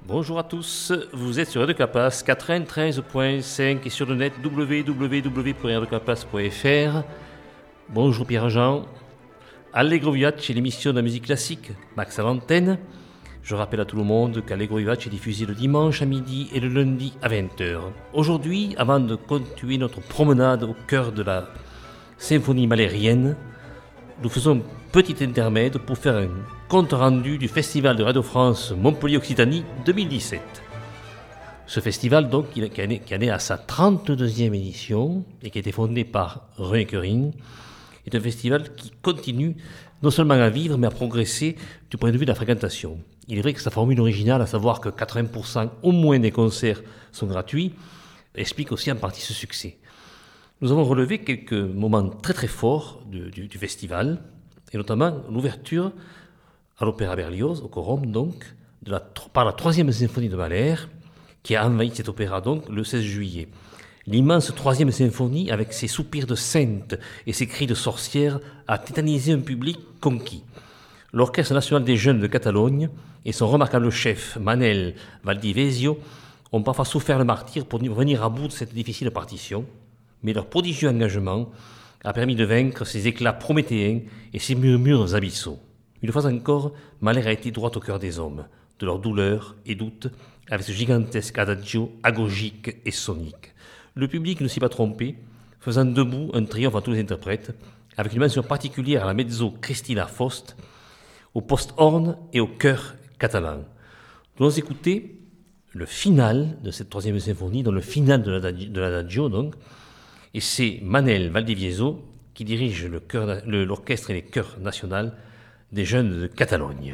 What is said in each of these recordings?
Bonjour à tous, vous êtes sur Radio Capas 93.5 et sur le net www.radiocapas.fr. Bonjour Pierre-Jean. Allegro Vivace est l'émission de la musique classique, Max à l'antenne. Je rappelle à tout le monde qu'Allegro Vivace est diffusé le dimanche à midi et le lundi à 20h. Aujourd'hui, avant de continuer notre promenade au cœur de la symphonie malérienne, nous faisons un petit intermède pour faire un compte rendu du Festival de Radio France Montpellier-Occitanie 2017. Ce festival, donc, qui est né à sa 32e édition et qui a été fondé par René Quering, est un festival qui continue non seulement à vivre, mais à progresser du point de vue de la fréquentation. Il est vrai que sa formule originale, à savoir que 80% au moins des concerts sont gratuits, explique aussi en partie ce succès. Nous avons relevé quelques moments très très forts du festival, et notamment l'ouverture à l'Opéra Berlioz, au Quorum donc, par la 3e symphonie de Mahler, qui a envahi cet opéra donc le 16 juillet. L'immense 3e symphonie, avec ses soupirs de sainte et ses cris de sorcière, a tétanisé un public conquis. L'Orchestre national des jeunes de Catalogne et son remarquable chef, Manel Valdivieso, ont parfois souffert le martyre pour venir à bout de cette difficile partition, mais leur prodigieux engagement a permis de vaincre ces éclats prométhéens et ces murmures abyssaux. Une fois encore, Mahler a été droit au cœur des hommes, de leurs douleurs et doutes, avec ce gigantesque adagio agogique et sonique. Le public ne s'y pas trompé, faisant debout un triomphe à tous les interprètes, avec une mention particulière à la mezzo Christina Faust, au post-horn et au chœur catalan. Nous allons écouter le final de cette 3e symphonie, dans le final de l'adagio donc, et c'est Manel Valdivieso qui dirige l'orchestre et les chœurs nationaux des jeunes de Catalogne.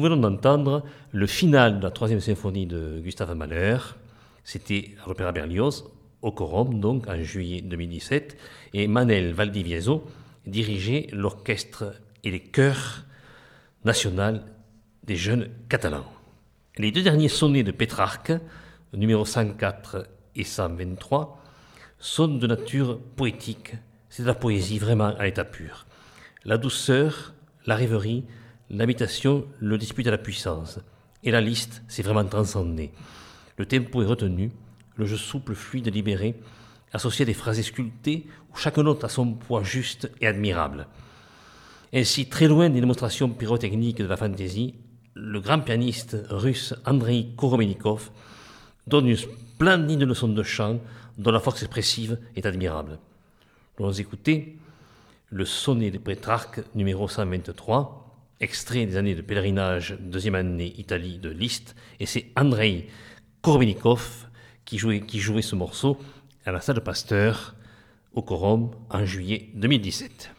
nous venons d'entendre le final de la troisième symphonie de Gustave Mahler. C'était à l'Opéra Berlioz, au Quorum, donc en juillet 2017, et Manel Valdivieso dirigeait l'orchestre et les chœurs nationaux des jeunes catalans. Les deux derniers sonnets de Pétrarque, numéro 104 et 123, sont de nature poétique. C'est de la poésie vraiment à l'état pur. La douceur, la rêverie, l'habitation, le dispute à la puissance. Et la liste, c'est vraiment transcendé. Le tempo est retenu, le jeu souple, fluide, libéré, associé à des phrases sculptées où chaque note a son poids juste et admirable. Ainsi, très loin des démonstrations pyrotechniques de la fantaisie, le grand pianiste russe Andrei Koromenikov donne une splendide leçon de chant dont la force expressive est admirable. Nous allons écouter le sonnet de Pétrarque numéro 123, extrait des années de pèlerinage, deuxième année Italie de Liszt, et c'est Andrei Koromenikov qui jouait ce morceau à la salle Pasteur au Quorum en juillet 2017.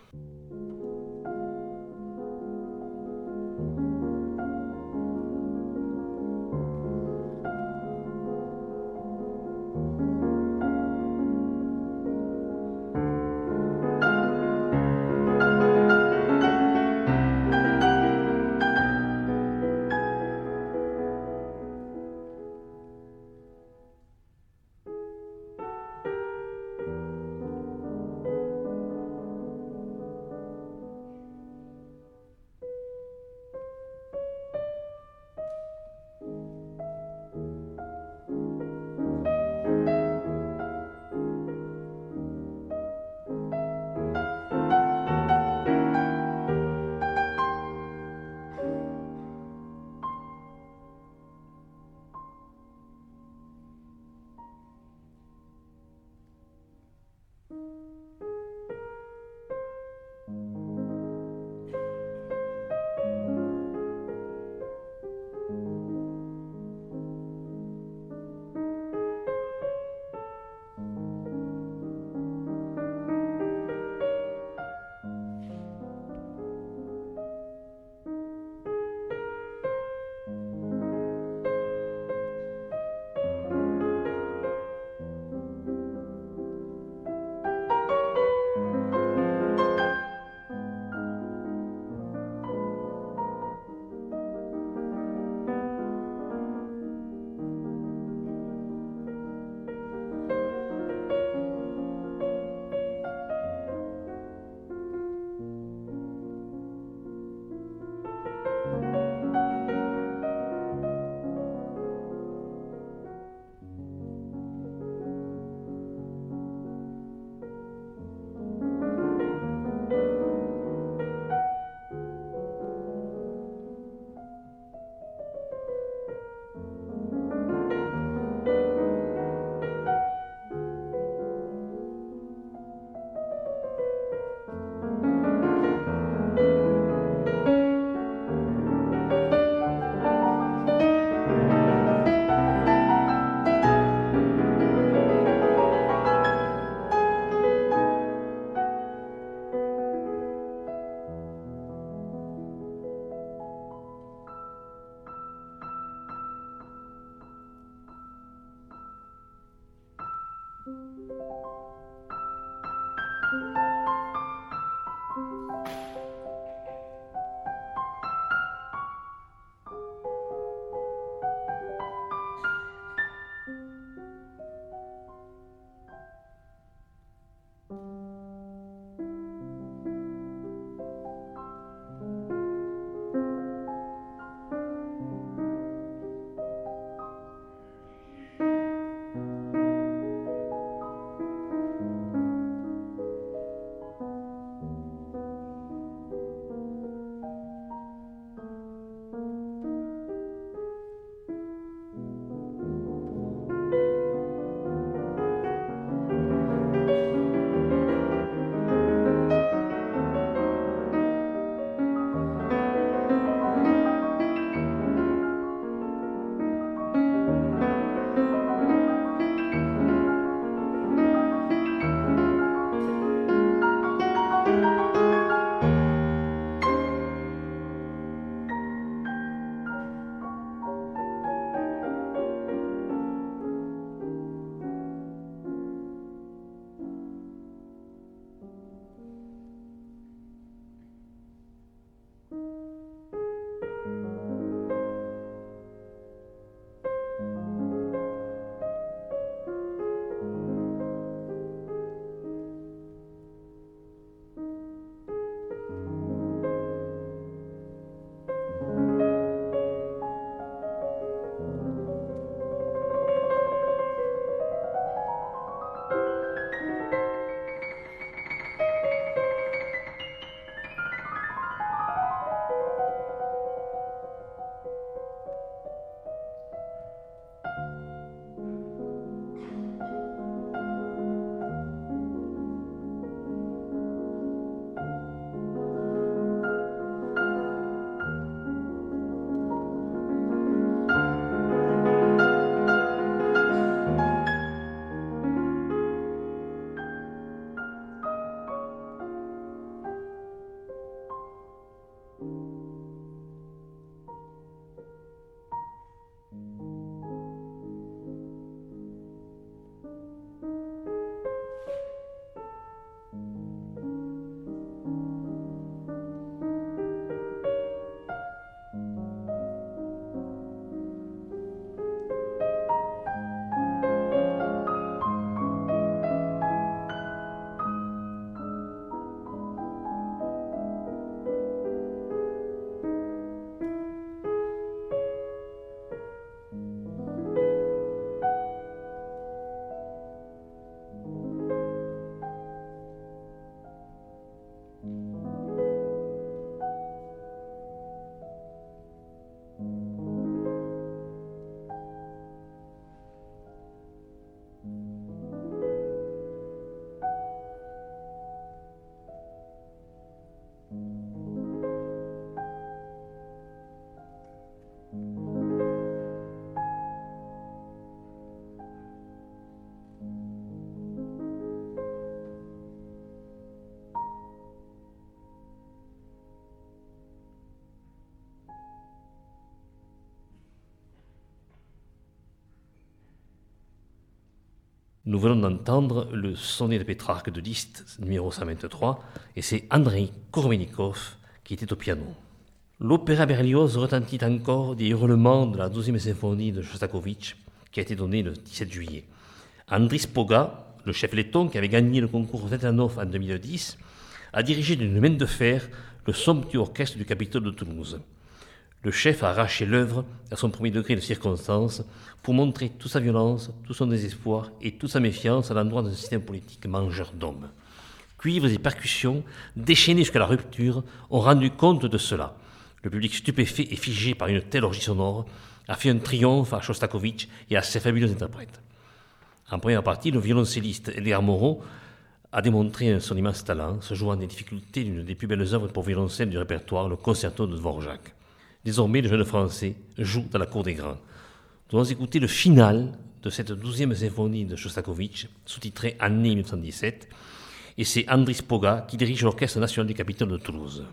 Nous venons d'entendre le sonnet de Pétrarque de Liszt, numéro 123, et c'est Andrei Kormenikov qui était au piano. L'opéra Berlioz retentit encore des hurlements de la 12e symphonie de Shostakovich, qui a été donnée le 17 juillet. Andris Poga, le chef letton qui avait gagné le concours Vetanov en 2010, a dirigé d'une main de fer le somptueux orchestre du Capitole de Toulouse. Le chef a arraché l'œuvre à son premier degré de circonstance pour montrer toute sa violence, tout son désespoir et toute sa méfiance à l'endroit d'un système politique mangeur d'hommes. Cuivres et percussions, déchaînés jusqu'à la rupture, ont rendu compte de cela. Le public stupéfait et figé par une telle orgie sonore a fait un triomphe à Shostakovich et à ses fabuleux interprètes. En première partie, le violoncelliste Edgar Moreau a démontré son immense talent, se jouant des difficultés d'une des plus belles œuvres pour violoncelle du répertoire, le concerto de Dvorak. Désormais, le jeune Français joue dans la cour des grands. Nous allons écouter le final de cette 12e symphonie de Shostakovich, sous-titrée Année 1917, et c'est Andris Poga qui dirige l'Orchestre national du Capitole de Toulouse.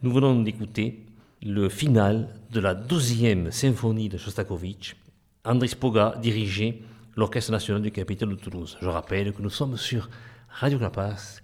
nous venons d'écouter le final de la 12e symphonie de Shostakovich. Andris Poga dirigeait l'Orchestre national du Capitole de Toulouse. Je rappelle que nous sommes sur Radio Clapas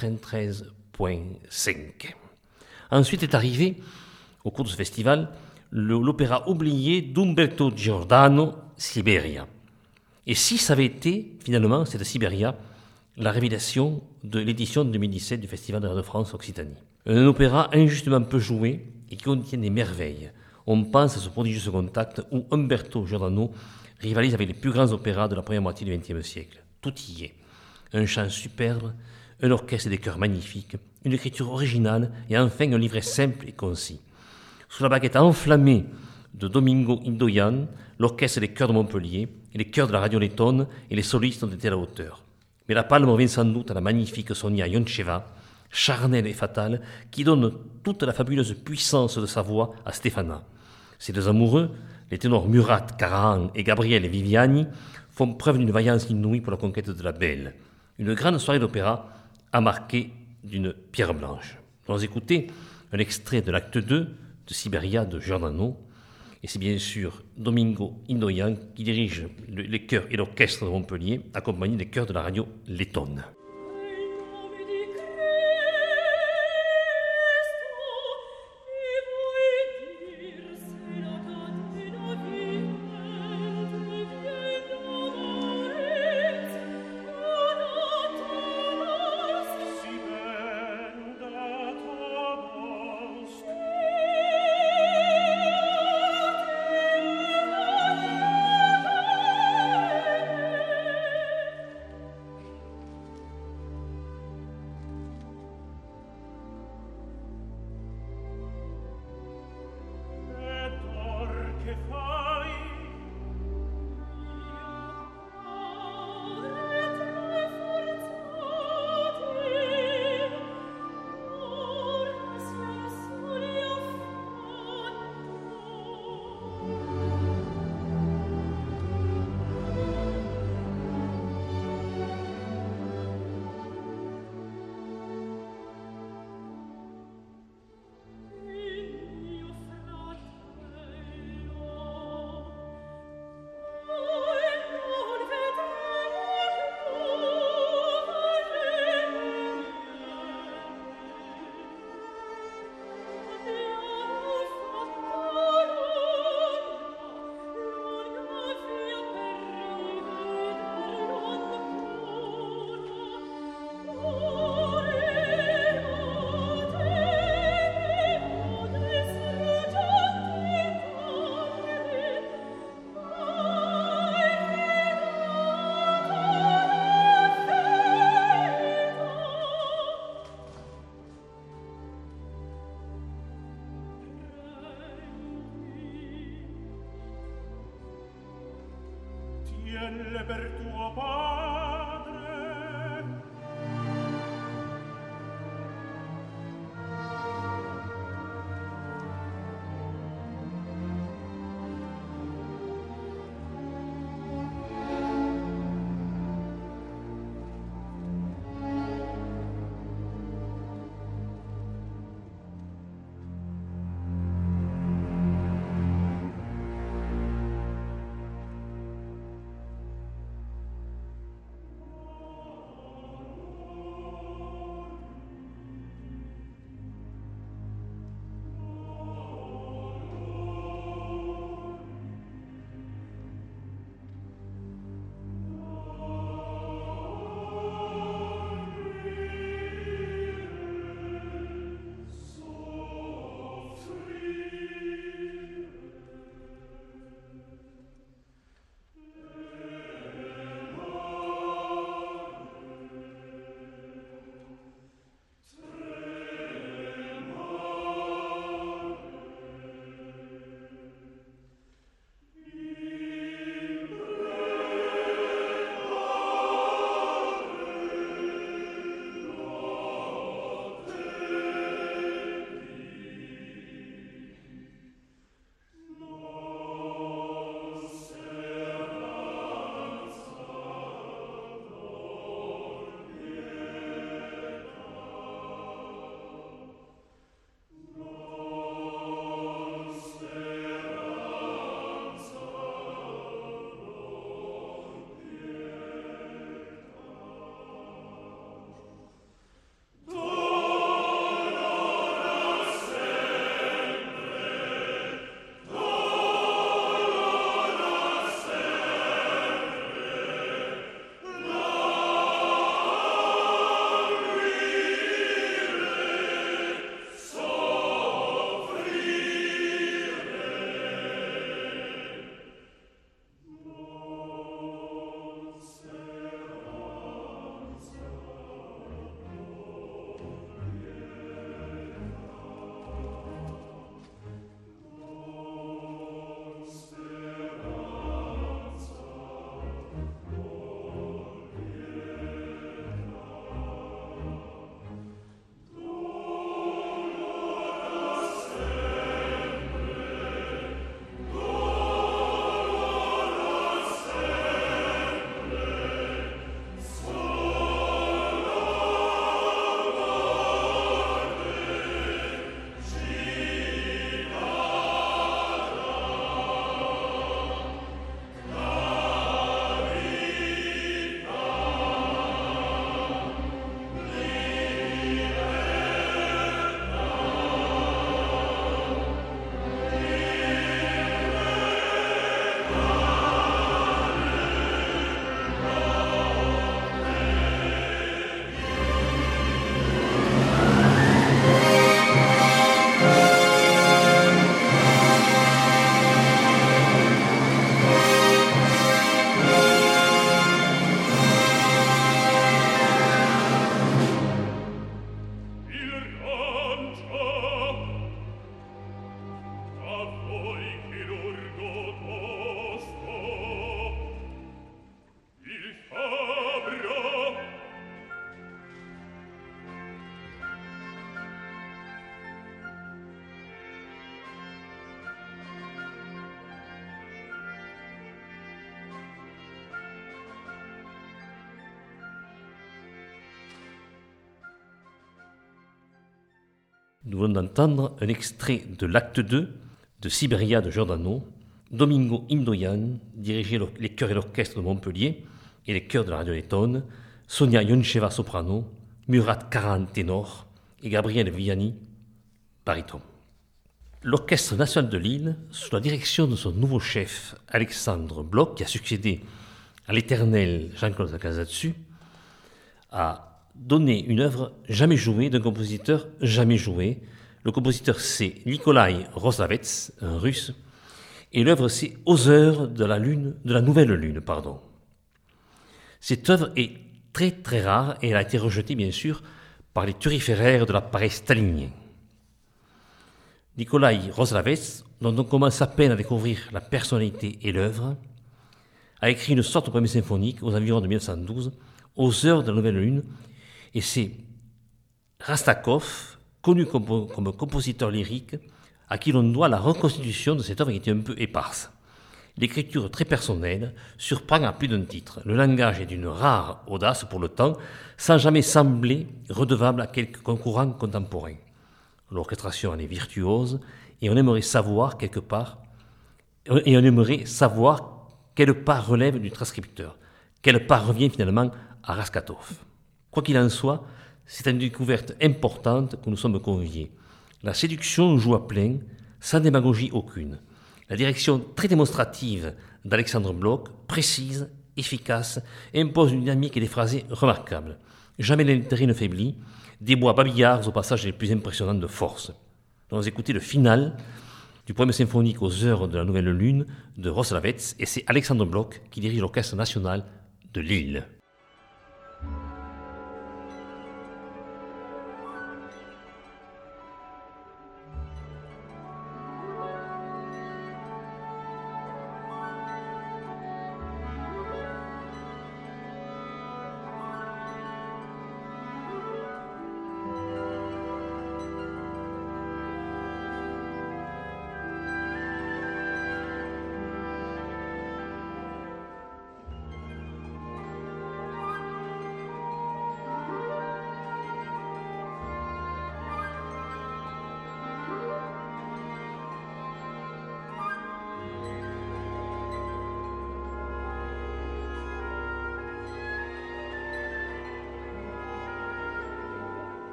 93.5. Ensuite est arrivé, au cours de ce festival, l'opéra oublié d'Umberto Giordano, Siberia. Et si ça avait été, finalement, cette Siberia, la révélation de l'édition 2017 du Festival de Radio France Occitanie. Un opéra injustement peu joué et qui contient des merveilles. On pense à ce prodigieux second acte où Umberto Giordano rivalise avec les plus grands opéras de la première moitié du XXe siècle. Tout y est. Un chant superbe, un orchestre et des chœurs magnifiques, une écriture originale et enfin un livret simple et concis. Sous la baguette enflammée de Domingo Indoyan, l'orchestre des chœurs de Montpellier et les chœurs de la radio lettonne et les solistes ont été à la hauteur. Mais la palme revient sans doute à la magnifique Sonia Yoncheva, charnelle et fatale, qui donne toute la fabuleuse puissance de sa voix à Stefana. Ces deux amoureux, les ténors Murat Karahan et Gabriel Viviani, font preuve d'une vaillance inouïe pour la conquête de la belle. Une grande soirée d'opéra a marqué d'une pierre blanche. Nous allons écouter un extrait de l'acte 2 de Siberia de Giordano, et c'est bien sûr Domingo Indoyan qui dirige les chœurs et l'orchestre de Montpellier, accompagné des chœurs de la radio lettonne. Per tuo padre Nous venons d'entendre un extrait de l'acte 2 de Siberia de Giordano, Domingo Indoyan dirigeait les chœurs et l'orchestre de Montpellier et les chœurs de la radio Lettonne, Sonia Yoncheva soprano, Murat Karan ténor et Gabriel Vianney baryton. L'Orchestre national de Lille, sous la direction de son nouveau chef Alexandre Bloch, qui a succédé à l'éternel Jean-Claude Casadesus, a donné une œuvre jamais jouée d'un compositeur jamais joué. Le compositeur c'est Nikolai Roslavets, un russe, et l'œuvre c'est Aux heures de la nouvelle lune. Cette œuvre est très très rare et elle a été rejetée bien sûr par les turiféraires de l'appareil stalinien. Nikolai Roslavets, dont on commence à peine à découvrir la personnalité et l'œuvre, a écrit une sorte de poème symphonique aux environs de 1912, Aux heures de la nouvelle lune, et c'est Rastakov, connu comme compositeur lyrique, à qui l'on doit la reconstitution de cette œuvre qui était un peu éparse. L'écriture très personnelle surprend à plus d'un titre. Le langage est d'une rare audace pour le temps, sans jamais sembler redevable à quelque concurrent contemporain. L'orchestration en est virtuose, et on aimerait savoir quelle part relève du transcripteur, quelle part revient finalement à Raskatov. Quoi qu'il en soit, c'est une découverte importante que nous sommes conviés. La séduction joue à plein, sans démagogie aucune. La direction très démonstrative d'Alexandre Bloch, précise, efficace, impose une dynamique et des phrasés remarquables. Jamais l'intérêt ne faiblit, des bois babillards au passage les plus impressionnants de force. Nous allons écouter le final du poème symphonique Aux heures de la nouvelle lune de Roslavets, et c'est Alexandre Bloch qui dirige l'Orchestre national de Lille.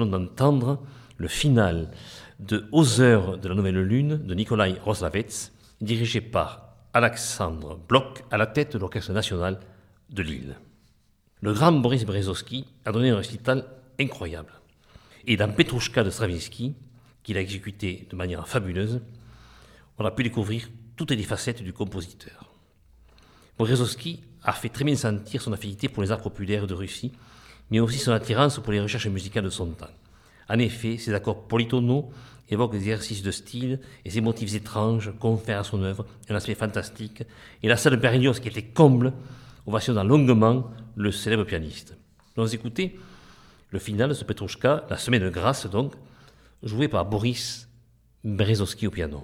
d'entendre le final de Aux heures de la nouvelle lune de Nikolai Roslavets, dirigé par Alexandre Bloch à la tête de l'Orchestre national de Lille. Le grand Boris Berezovsky a donné un récital incroyable. Et dans Petrouchka de Stravinsky, qu'il a exécuté de manière fabuleuse, on a pu découvrir toutes les facettes du compositeur. Berezovsky a fait très bien sentir son affinité pour les arts populaires de Russie, mais aussi son attirance pour les recherches musicales de son temps. En effet, ses accords polytonaux évoquent des exercices de style et ces motifs étranges confèrent à son œuvre un aspect fantastique, et la salle de Berlioz, qui était comble, ovationna longuement le célèbre pianiste. Nous allons écouter le final de ce Petrouchka, la semaine de grâce donc, joué par Boris Berezovsky au piano.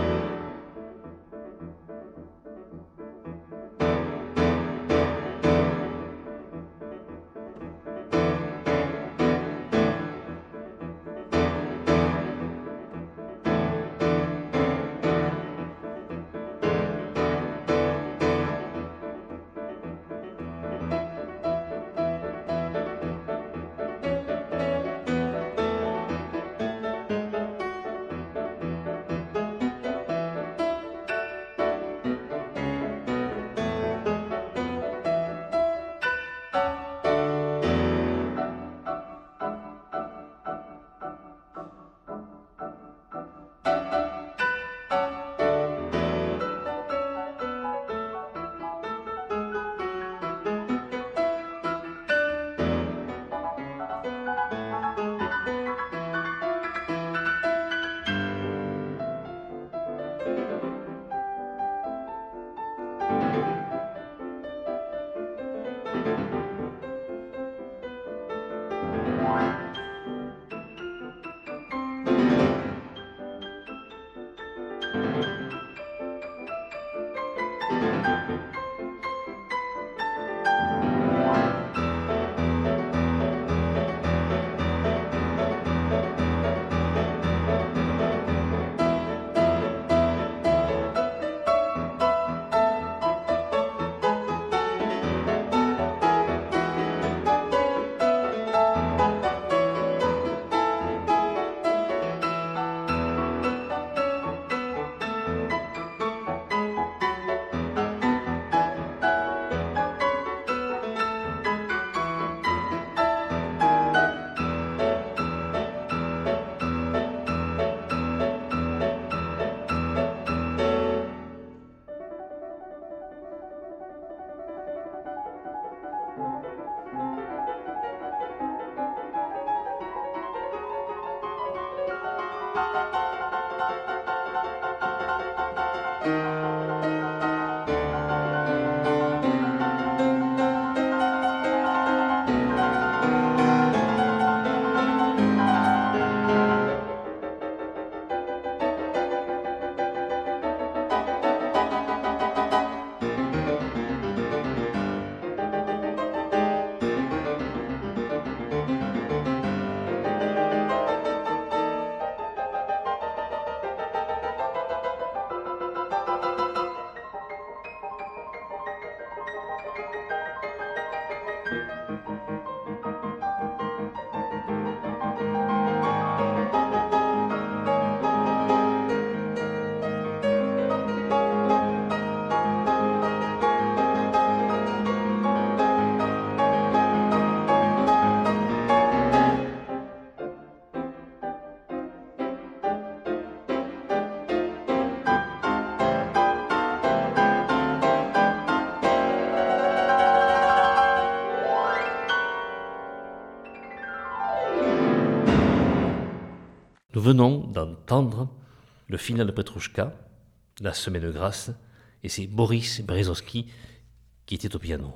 Nous venons d'entendre le final de Petrouchka, la semaine de grâce, et c'est Boris Berezovsky qui était au piano.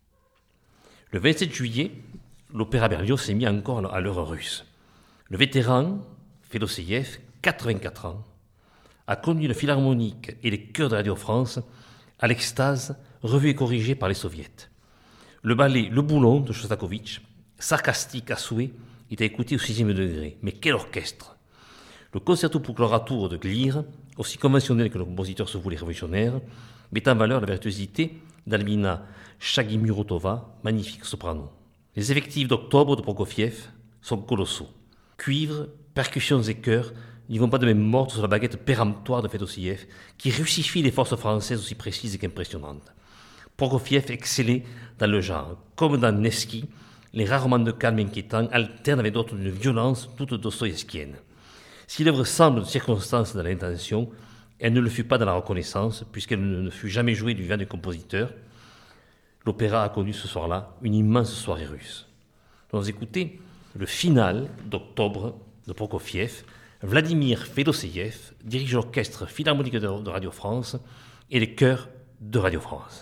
Le 27 juillet, l'opéra Berlioz s'est mis encore à l'heure russe. Le vétéran, Fedoseïev, 84 ans, a conduit le philharmonique et les chœurs de Radio France à l'extase revue et corrigée par les soviets. Le ballet Le Boulon de Shostakovich, sarcastique à souhait, est à écouter au 6e degré. Mais quel orchestre! Le concerto pour clore à tour de Glir, aussi conventionnel que le compositeur se voulait révolutionnaire, met en valeur la virtuosité d'Albina Shagimurotova, magnifique soprano. Les effectifs d'octobre de Prokofiev sont colossaux. Cuivre, percussions et chœurs n'y vont pas de même morte sur la baguette péremptoire de Fédosiev, qui russifie les forces françaises aussi précises qu'impressionnantes. Prokofiev excellait dans le genre. Comme dans Nevsky, les rares moments de calme inquiétant alternent avec d'autres d'une violence toute dostoïevskienne. Si l'œuvre semble de circonstance dans l'intention, elle ne le fut pas dans la reconnaissance, puisqu'elle ne fut jamais jouée du vin du compositeur. L'opéra a connu ce soir-là une immense soirée russe. Nous allons écouter le final d'octobre de Prokofiev. Vladimir Fédosseïev dirige l'orchestre philharmonique de Radio France et les chœurs de Radio France.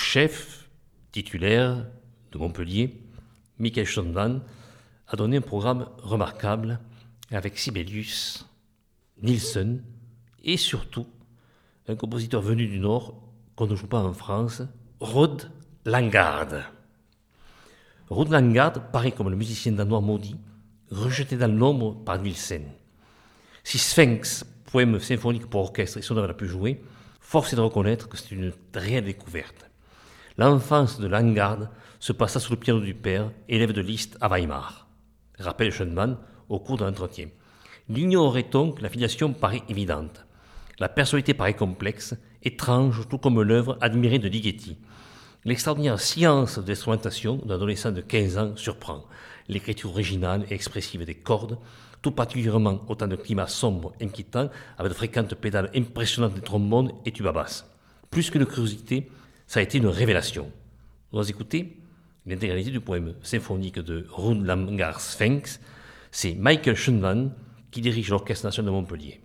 chef titulaire de Montpellier, Michael Schönman, a donné un programme remarquable avec Sibelius, Nielsen et surtout un compositeur venu du Nord qu'on ne joue pas en France, Rod Langard. Rod Langard paraît comme le musicien danois maudit, rejeté dans l'ombre par Nielsen. Si Sphinx, poème symphonique pour orchestre, est son œuvre la plus jouée, force est de reconnaître que c'est une réelle découverte. L'enfance de Langard se passa sous le piano du père, élève de Liszt à Weimar, rappelle Schönman au cours de l'entretien. L'ignorerait-on que la filiation paraît évidente. La personnalité paraît complexe, étrange, tout comme l'œuvre admirée de Ligeti. L'extraordinaire science de l'instrumentation d'un adolescent de 15 ans surprend. L'écriture originale et expressive des cordes, tout particulièrement au temps de climat sombre, inquiétant, avec de fréquentes pédales impressionnantes des trombones et tubas basses. Plus qu'une curiosité, ça a été une révélation. Nous allons écouter l'intégralité du poème symphonique de Rud Langard Sphinx. C'est Michael Schönman qui dirige l'Orchestre national de Montpellier.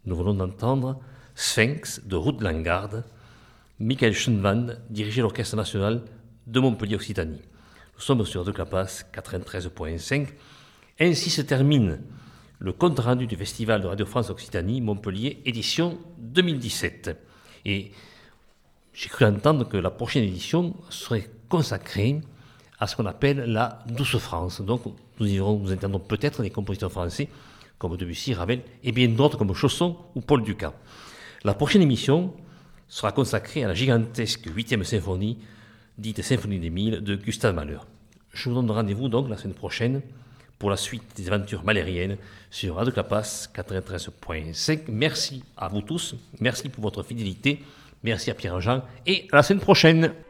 Nous venons d'entendre Sphinx de Ruth Langard, Michael Schoenwand dirigeait l'Orchestre national de Montpellier-Occitanie. Nous sommes sur Radio Clapas 93.5. Ainsi se termine le compte rendu du Festival de Radio France Occitanie Montpellier, édition 2017. Et j'ai cru entendre que la prochaine édition serait consacrée à ce qu'on appelle la douce France. Donc nous entendrons peut-être des compositeurs français comme Debussy, Ravel et bien d'autres comme Chausson ou Paul Dukas. La prochaine émission sera consacrée à la gigantesque 8e symphonie, dite Symphonie des Mille, de Gustave Mahler. Je vous donne rendez-vous donc la semaine prochaine pour la suite des aventures malériennes sur Radio Clapas 93.5. Merci à vous tous, merci pour votre fidélité, merci à Pierre-Jean et à la semaine prochaine.